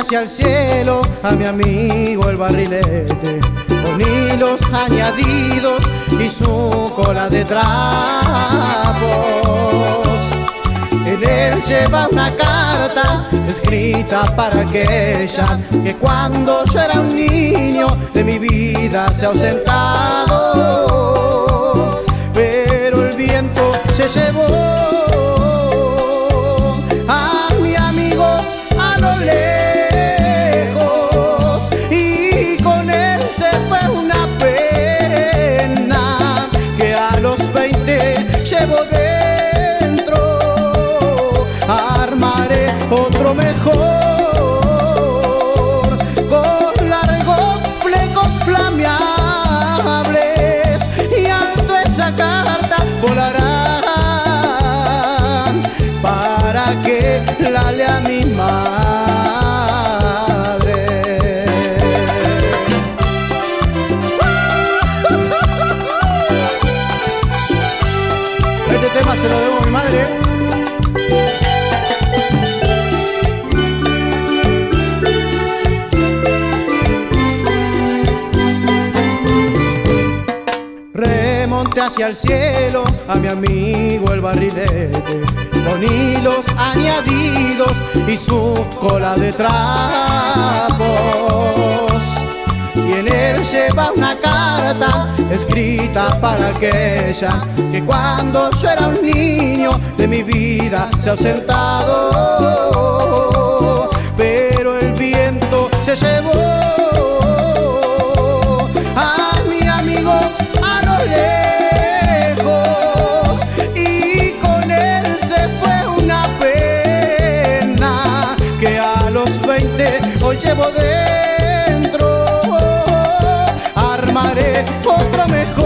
hacia el cielo a mi amigo el barrilete, con hilos añadidos y su cola de trapos. En él lleva una carta escrita para aquella que cuando yo era un niño de mi vida se ha ausentado, pero el viento se llevó a mi amigo a lo lejos y con él se fue una pena que a los 20 llevo dentro. Armaré otro mejor con largos flecos flameables y alto esa carta volarán para que la lea mi madre. Este tema se lo debo a mi madre. Remonté hacia el cielo a mi amigo el barrilete, con hilos añadidos y su cola de trapos. Y en él lleva una carta escrita para aquella que cuando yo era un niño de mi vida se ha ausentado, pero el viento se llevó a mi amigo a lo lejos y con él se fue una pena que a los 20 hoy llevo dentro. Armaré otro mejor